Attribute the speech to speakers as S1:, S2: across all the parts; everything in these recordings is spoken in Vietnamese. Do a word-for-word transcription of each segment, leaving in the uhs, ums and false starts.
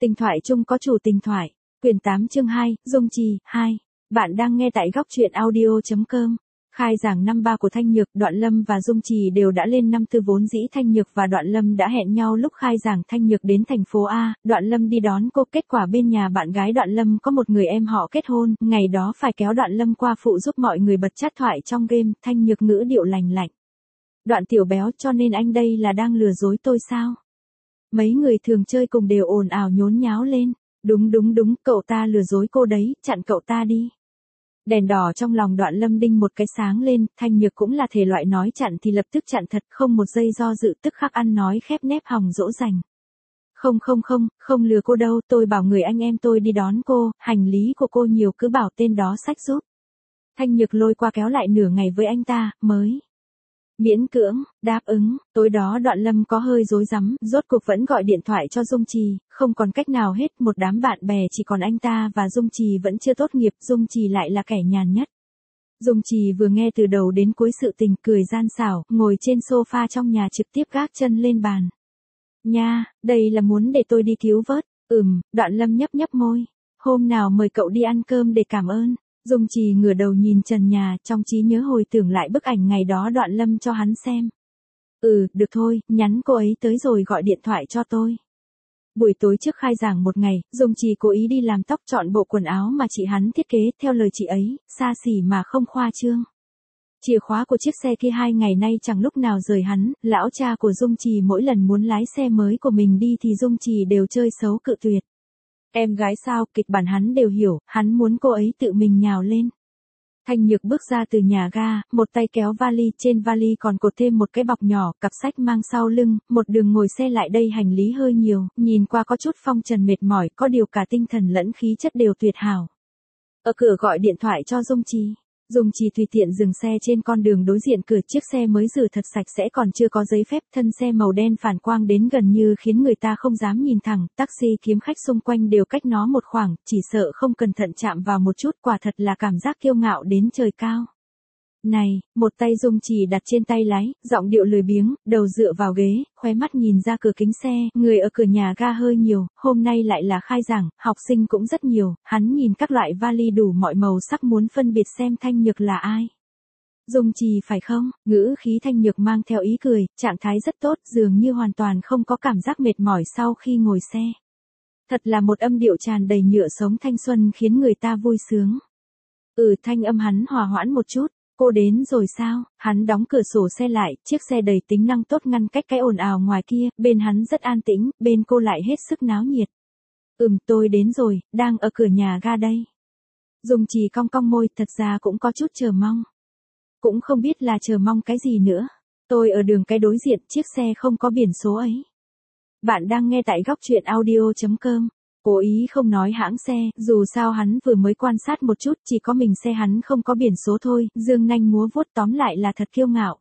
S1: Tình thoại chung có chủ tình thoại. Quyển tám chương hai, Dung Trì, hai. Bạn đang nghe tại góc truyện audio chấm com. Khai giảng năm ba của Thanh Nhược, Đoạn Lâm và Dung Trì đều đã lên năm tư vốn dĩ Thanh Nhược và Đoạn Lâm đã hẹn nhau lúc khai giảng Thanh Nhược đến thành phố A, Đoạn Lâm đi đón cô, kết quả bên nhà bạn gái Đoạn Lâm có một người em họ kết hôn, ngày đó phải kéo Đoạn Lâm qua phụ giúp mọi người bật chat thoại trong game, Thanh Nhược ngữ điệu lành lạnh. Đoạn tiểu béo, cho nên anh đây là đang lừa dối tôi sao? Mấy người thường chơi cùng đều ồn ào nhốn nháo lên. Đúng đúng đúng, cậu ta lừa dối cô đấy, chặn cậu ta đi. Đèn đỏ trong lòng Đoạn Lâm đinh một cái sáng lên, Thanh Nhược cũng là thể loại nói chặn thì lập tức chặn thật, không một giây do dự, tức khắc ăn nói khép nép hòng dỗ dành. Không không không, không lừa cô đâu, tôi bảo người anh em tôi đi đón cô, hành lý của cô nhiều cứ bảo tên đó xách giúp. Thanh Nhược lôi qua kéo lại nửa ngày với anh ta, mới miễn cưỡng đáp ứng. Tối đó Đoạn Lâm có hơi rối rắm, rốt cuộc vẫn gọi điện thoại cho Dung Trì, không còn cách nào hết, một đám bạn bè chỉ còn anh ta và Dung Trì vẫn chưa tốt nghiệp, Dung Trì lại là kẻ nhàn nhất. Dung Trì vừa nghe từ đầu đến cuối sự tình, cười gian xảo, ngồi trên sofa trong nhà trực tiếp gác chân lên bàn. Nha, đây là muốn để tôi đi cứu vớt. Ừm, Đoạn Lâm nhấp nhấp môi. Hôm nào mời cậu đi ăn cơm để cảm ơn. Dung Trì ngửa đầu nhìn trần nhà, trong trí nhớ hồi tưởng lại bức ảnh ngày đó Đoạn Lâm cho hắn xem. Ừ, được thôi, nhắn cô ấy tới rồi gọi điện thoại cho tôi. Buổi tối trước khai giảng một ngày, Dung Trì cố ý đi làm tóc, chọn bộ quần áo mà chị hắn thiết kế, theo lời chị ấy, xa xỉ mà không khoa trương. Chìa khóa của chiếc xe kia hai ngày nay chẳng lúc nào rời hắn, lão cha của Dung Trì mỗi lần muốn lái xe mới của mình đi thì Dung Trì đều chơi xấu cự tuyệt. Em gái sao, kịch bản hắn đều hiểu, hắn muốn cô ấy tự mình nhào lên. Thanh Nhược bước ra từ nhà ga, một tay kéo vali, trên vali còn cột thêm một cái bọc nhỏ, cặp sách mang sau lưng, một đường ngồi xe lại đây hành lý hơi nhiều, nhìn qua có chút phong trần mệt mỏi, có điều cả tinh thần lẫn khí chất đều tuyệt hảo. Ở cửa gọi điện thoại cho Dung Trì. Dung Trì tùy tiện dừng xe trên con đường đối diện cửa, chiếc xe mới rửa thật sạch sẽ còn chưa có giấy phép, thân xe màu đen phản quang đến gần như khiến người ta không dám nhìn thẳng, taxi kiếm khách xung quanh đều cách nó một khoảng, chỉ sợ không cẩn thận chạm vào một chút, quả thật là cảm giác kiêu ngạo đến trời cao. Này, một tay Dung Trì đặt trên tay lái, giọng điệu lười biếng, đầu dựa vào ghế, khóe mắt nhìn ra cửa kính xe, người ở cửa nhà ga hơi nhiều, hôm nay lại là khai giảng, học sinh cũng rất nhiều, hắn nhìn các loại vali đủ mọi màu sắc muốn phân biệt xem Thanh Nhược là ai. Dung Trì phải không? Ngữ khí Thanh Nhược mang theo ý cười, trạng thái rất tốt, dường như hoàn toàn không có cảm giác mệt mỏi sau khi ngồi xe. Thật là một âm điệu tràn đầy nhựa sống thanh xuân khiến người ta vui sướng. Ừ, thanh âm hắn hòa hoãn một chút. Cô đến rồi sao? Hắn đóng cửa sổ xe lại, chiếc xe đầy tính năng tốt ngăn cách cái ồn ào ngoài kia, bên hắn rất an tĩnh, bên cô lại hết sức náo nhiệt. Ừm, tôi đến rồi, đang ở cửa nhà ga đây. Dung Trì cong cong môi, thật ra cũng có chút chờ mong. Cũng không biết là chờ mong cái gì nữa. Tôi ở đường cái đối diện, chiếc xe không có biển số ấy. Bạn đang nghe tại góc truyện audio chấm com. Cố ý không nói hãng xe, dù sao hắn vừa mới quan sát một chút, chỉ có mình xe hắn không có biển số thôi, dương nanh múa vuốt, tóm lại là thật kiêu ngạo.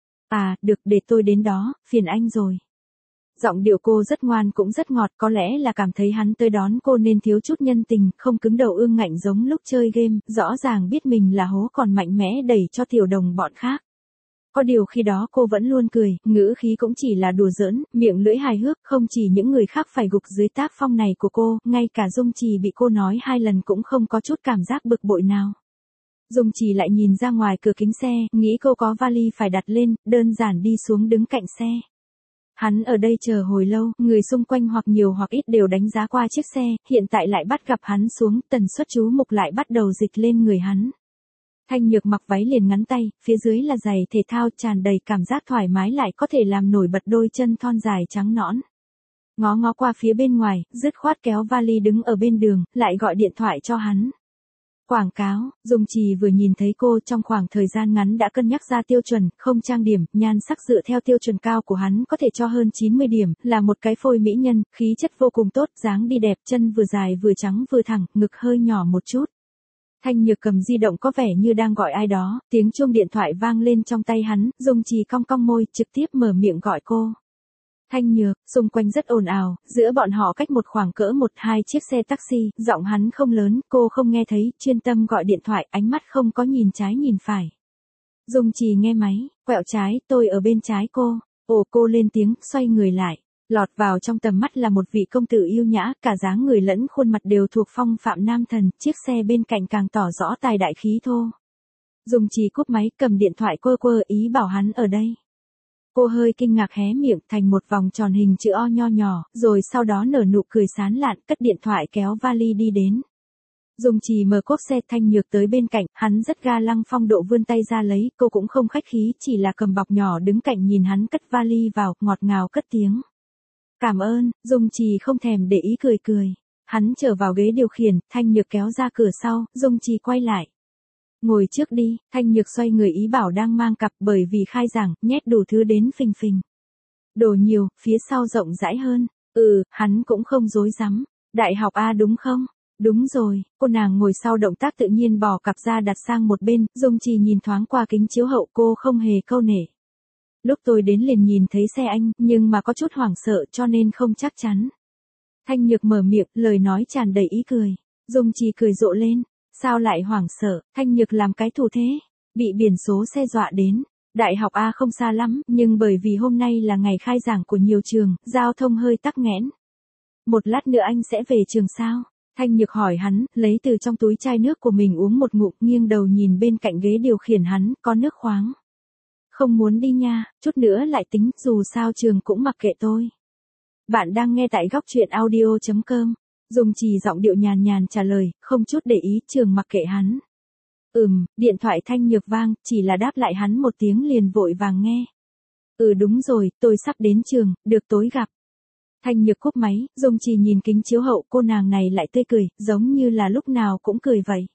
S1: À, được, để tôi đến đó, phiền anh rồi. Giọng điệu cô rất ngoan cũng rất ngọt, có lẽ là cảm thấy hắn tới đón cô nên thiếu chút nhân tình, không cứng đầu ương ngạnh giống lúc chơi game, rõ ràng biết mình là hố còn mạnh mẽ đẩy cho tiểu đồng bọn khác. Có điều khi đó cô vẫn luôn cười, ngữ khí cũng chỉ là đùa giỡn, miệng lưỡi hài hước, không chỉ những người khác phải gục dưới tác phong này của cô, ngay cả Dung Trì bị cô nói hai lần cũng không có chút cảm giác bực bội nào. Dung Trì lại nhìn ra ngoài cửa kính xe, nghĩ cô có vali phải đặt lên, đơn giản đi xuống đứng cạnh xe. Hắn ở đây chờ hồi lâu, người xung quanh hoặc nhiều hoặc ít đều đánh giá qua chiếc xe, hiện tại lại bắt gặp hắn xuống, tần suất chú mục lại bắt đầu dịch lên người hắn. Thanh Nhược mặc váy liền ngắn tay, phía dưới là giày thể thao tràn đầy cảm giác thoải mái lại có thể làm nổi bật đôi chân thon dài trắng nõn. Ngó ngó qua phía bên ngoài, dứt khoát kéo vali đứng ở bên đường, lại gọi điện thoại cho hắn. Quảng cáo, Dung Trì vừa nhìn thấy cô trong khoảng thời gian ngắn đã cân nhắc ra tiêu chuẩn, không trang điểm, nhan sắc dựa theo tiêu chuẩn cao của hắn có thể cho hơn chín mươi điểm, là một cái phôi mỹ nhân, khí chất vô cùng tốt, dáng đi đẹp, chân vừa dài vừa trắng vừa thẳng, ngực hơi nhỏ một chút. Thanh Nhược cầm di động có vẻ như đang gọi ai đó, tiếng chuông điện thoại vang lên trong tay hắn, Dung Trì cong cong môi, trực tiếp mở miệng gọi cô. Thanh Nhược, xung quanh rất ồn ào, giữa bọn họ cách một khoảng cỡ một hai chiếc xe taxi, giọng hắn không lớn, cô không nghe thấy, chuyên tâm gọi điện thoại, ánh mắt không có nhìn trái nhìn phải. Dung Trì nghe máy, quẹo trái, tôi ở bên trái cô. Ồ, cô lên tiếng, xoay người lại. Lọt vào trong tầm mắt là một vị công tử yêu nhã, cả dáng người lẫn khuôn mặt đều thuộc phong phạm nam thần, chiếc xe bên cạnh càng tỏ rõ tài đại khí thô. Dung Trì cúp máy, cầm điện thoại quơ quơ ý bảo hắn ở đây. Cô hơi kinh ngạc hé miệng thành một vòng tròn hình chữ O nho nhỏ, rồi sau đó nở nụ cười sán lạn, cất điện thoại kéo vali đi đến. Dung Trì mở cốp xe, Thanh Nhược tới bên cạnh, hắn rất ga lăng phong độ vươn tay ra lấy, cô cũng không khách khí, chỉ là cầm bọc nhỏ đứng cạnh nhìn hắn cất vali vào, ngọt ngào cất tiếng. Cảm ơn, Dung Trì không thèm để ý cười cười. Hắn trở vào ghế điều khiển, Thanh Nhược kéo ra cửa sau, Dung Trì quay lại. Ngồi trước đi, Thanh Nhược xoay người ý bảo đang mang cặp bởi vì khai giảng, nhét đủ thứ đến phình phình. Đồ nhiều, phía sau rộng rãi hơn. Ừ, hắn cũng không dối rắm. Đại học A đúng không? Đúng rồi, cô nàng ngồi sau động tác tự nhiên bỏ cặp ra đặt sang một bên, Dung Trì nhìn thoáng qua kính chiếu hậu cô không hề câu nể. Lúc tôi đến liền nhìn thấy xe anh, nhưng mà có chút hoảng sợ cho nên không chắc chắn. Thanh Nhược mở miệng, lời nói tràn đầy ý cười. Dung Trì cười rộ lên. Sao lại hoảng sợ, Thanh Nhược làm cái thủ thế. Bị biển số xe dọa đến. Đại học A không xa lắm, nhưng bởi vì hôm nay là ngày khai giảng của nhiều trường, giao thông hơi tắc nghẽn. Một lát nữa anh sẽ về trường sao? Thanh Nhược hỏi hắn, lấy từ trong túi chai nước của mình uống một ngụm, nghiêng đầu nhìn bên cạnh ghế điều khiển hắn, có nước khoáng. Không muốn đi nha, chút nữa lại tính, dù sao trường cũng mặc kệ tôi. Bạn đang nghe tại góc truyện audio chấm com. Dung Trì giọng điệu nhàn nhàn trả lời, không chút để ý, trường mặc kệ hắn. Ừm, điện thoại Thanh Nhược vang, chỉ là đáp lại hắn một tiếng liền vội vàng nghe. Ừ đúng rồi, tôi sắp đến trường, được tối gặp. Thanh Nhược cúp máy, Dung Trì nhìn kính chiếu hậu, cô nàng này lại tươi cười, giống như là lúc nào cũng cười vậy.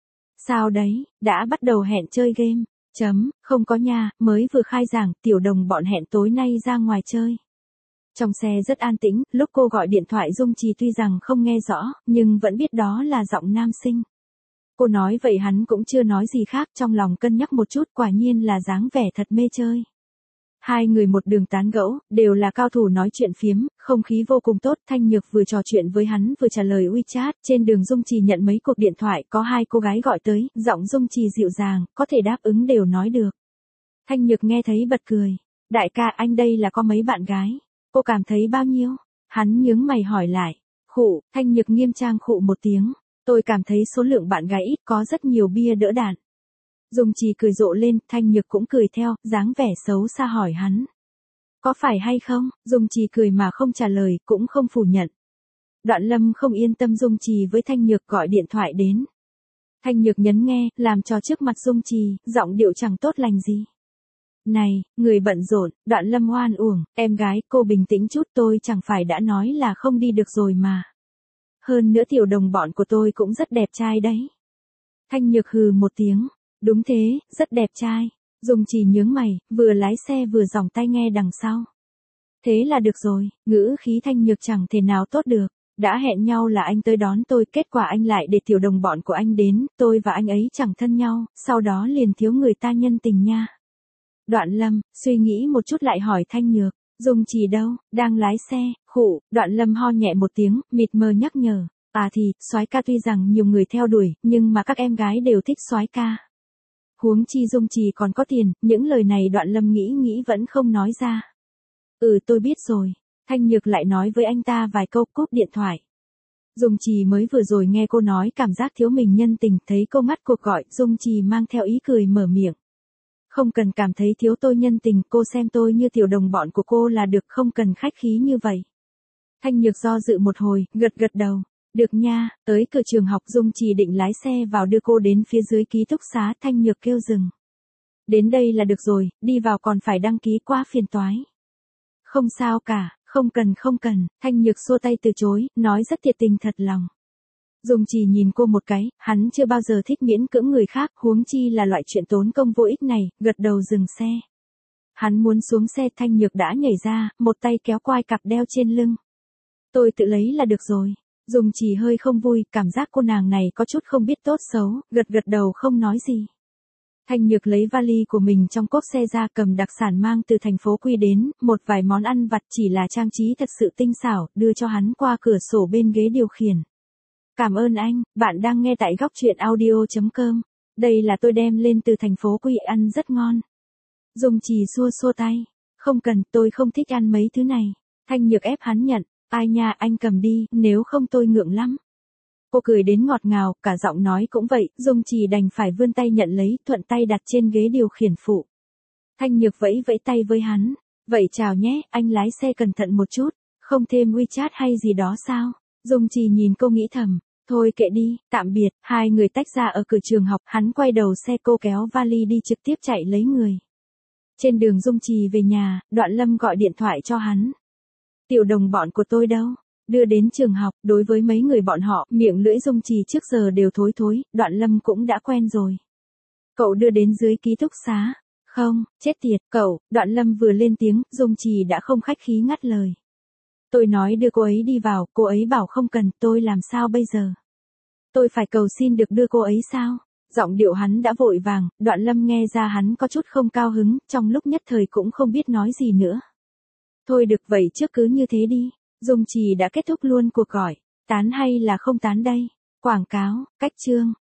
S1: Sao đấy, đã bắt đầu hẹn chơi game? Chấm, không có nha, mới vừa khai giảng, tiểu đồng bọn hẹn tối nay ra ngoài chơi. Trong xe rất an tĩnh, lúc cô gọi điện thoại Dung Trì tuy rằng không nghe rõ, nhưng vẫn biết đó là giọng nam sinh. Cô nói vậy hắn cũng chưa nói gì khác, trong lòng cân nhắc một chút, quả nhiên là dáng vẻ thật mê chơi. Hai người một đường tán gẫu, đều là cao thủ nói chuyện phiếm, không khí vô cùng tốt, Thanh Nhược vừa trò chuyện với hắn vừa trả lời WeChat, trên đường Dung Trì nhận mấy cuộc điện thoại, có hai cô gái gọi tới, giọng Dung Trì dịu dàng, có thể đáp ứng đều nói được. Thanh Nhược nghe thấy bật cười, đại ca anh đây là có mấy bạn gái, cô cảm thấy bao nhiêu? Hắn nhướng mày hỏi lại, khụ, Thanh Nhược nghiêm trang khụ một tiếng, tôi cảm thấy số lượng bạn gái ít, có rất nhiều bia đỡ đạn. Dung Trì cười rộ lên, Thanh Nhược cũng cười theo, dáng vẻ xấu xa hỏi hắn. Có phải hay không? Dung Trì cười mà không trả lời, cũng không phủ nhận. Đoạn Lâm không yên tâm Dung Trì với Thanh Nhược gọi điện thoại đến. Thanh Nhược nhấn nghe, làm cho trước mặt Dung Trì, giọng điệu chẳng tốt lành gì. Này, người bận rộn, Đoạn Lâm oan uổng, em gái cô bình tĩnh chút, tôi chẳng phải đã nói là không đi được rồi mà. Hơn nữa tiểu đồng bọn của tôi cũng rất đẹp trai đấy. Thanh Nhược hừ một tiếng. Đúng thế, rất đẹp trai. Dung Trì nhướng mày, vừa lái xe vừa giòng tai nghe đằng sau. Thế là được rồi, ngữ khí Thanh Nhược chẳng thể nào tốt được. Đã hẹn nhau là anh tới đón tôi, kết quả anh lại để tiểu đồng bọn của anh đến, tôi và anh ấy chẳng thân nhau, sau đó liền thiếu người ta nhân tình nha. Đoạn Lâm, suy nghĩ một chút lại hỏi Thanh Nhược, Dung Trì đâu, đang lái xe, khụ, Đoạn Lâm ho nhẹ một tiếng, mịt mờ nhắc nhở. À thì, soái ca tuy rằng nhiều người theo đuổi, nhưng mà các em gái đều thích soái ca. Huống chi Dung Trì còn có tiền, những lời này Đoạn Lâm nghĩ nghĩ vẫn không nói ra. Ừ tôi biết rồi, Thanh Nhược lại nói với anh ta vài câu cúp điện thoại. Dung Trì mới vừa rồi nghe cô nói cảm giác thiếu mình nhân tình, thấy cô ngắt cuộc gọi, Dung Trì mang theo ý cười mở miệng. Không cần cảm thấy thiếu tôi nhân tình, cô xem tôi như tiểu đồng bọn của cô là được, không cần khách khí như vậy. Thanh Nhược do dự một hồi, gật gật đầu. Được nha, tới cửa trường học Dung Trì định lái xe vào đưa cô đến phía dưới ký túc xá, Thanh Nhược kêu dừng. Đến đây là được rồi, đi vào còn phải đăng ký, quá phiền toái. Không sao cả, không cần không cần, Thanh Nhược xua tay từ chối, nói rất thiệt tình thật lòng. Dung Trì nhìn cô một cái, hắn chưa bao giờ thích miễn cưỡng người khác, huống chi là loại chuyện tốn công vô ích này, gật đầu dừng xe. Hắn muốn xuống xe, Thanh Nhược đã nhảy ra, một tay kéo quai cặp đeo trên lưng. Tôi tự lấy là được rồi. Dung Trì hơi không vui, cảm giác cô nàng này có chút không biết tốt xấu, gật gật đầu không nói gì. Thanh Nhược lấy vali của mình trong cốp xe ra, cầm đặc sản mang từ thành phố Quy đến, một vài món ăn vặt chỉ là trang trí thật sự tinh xảo, đưa cho hắn qua cửa sổ bên ghế điều khiển. Cảm ơn anh, bạn đang nghe tại góc truyện audio chấm com. Đây là tôi đem lên từ thành phố Quy, ăn rất ngon. Dung Trì xua xua tay. Không cần, tôi không thích ăn mấy thứ này. Thanh Nhược ép hắn nhận, ai nha anh cầm đi, nếu không tôi ngượng lắm. Cô cười đến ngọt ngào, cả giọng nói cũng vậy, Dung Trì đành phải vươn tay nhận lấy, thuận tay đặt trên ghế điều khiển phụ. Thanh Nhược vẫy vẫy tay với hắn, vậy chào nhé, anh lái xe cẩn thận một chút, không thêm WeChat hay gì đó sao? Dung Trì nhìn cô nghĩ thầm, thôi kệ đi, tạm biệt, hai người tách ra ở cửa trường học, hắn quay đầu xe cô kéo vali đi trực tiếp chạy lấy người. Trên đường Dung Trì về nhà, Đoạn Lâm gọi điện thoại cho hắn. Tiểu đồng bọn của tôi đâu? Đưa đến trường học, đối với mấy người bọn họ, miệng lưỡi Dung Trì trước giờ đều thối thối, Đoạn Lâm cũng đã quen rồi. Cậu đưa đến dưới ký túc xá. Không, chết tiệt, cậu, Đoạn Lâm vừa lên tiếng, Dung Trì đã không khách khí ngắt lời. Tôi nói đưa cô ấy đi vào, cô ấy bảo không cần, tôi làm sao bây giờ? Tôi phải cầu xin được đưa cô ấy sao? Giọng điệu hắn đã vội vàng, Đoạn Lâm nghe ra hắn có chút không cao hứng, trong lúc nhất thời cũng không biết nói gì nữa. Thôi được vậy trước cứ như thế đi, Dung Trì đã kết thúc luôn cuộc gọi, tán hay là không tán đây? Quảng cáo, cách chương.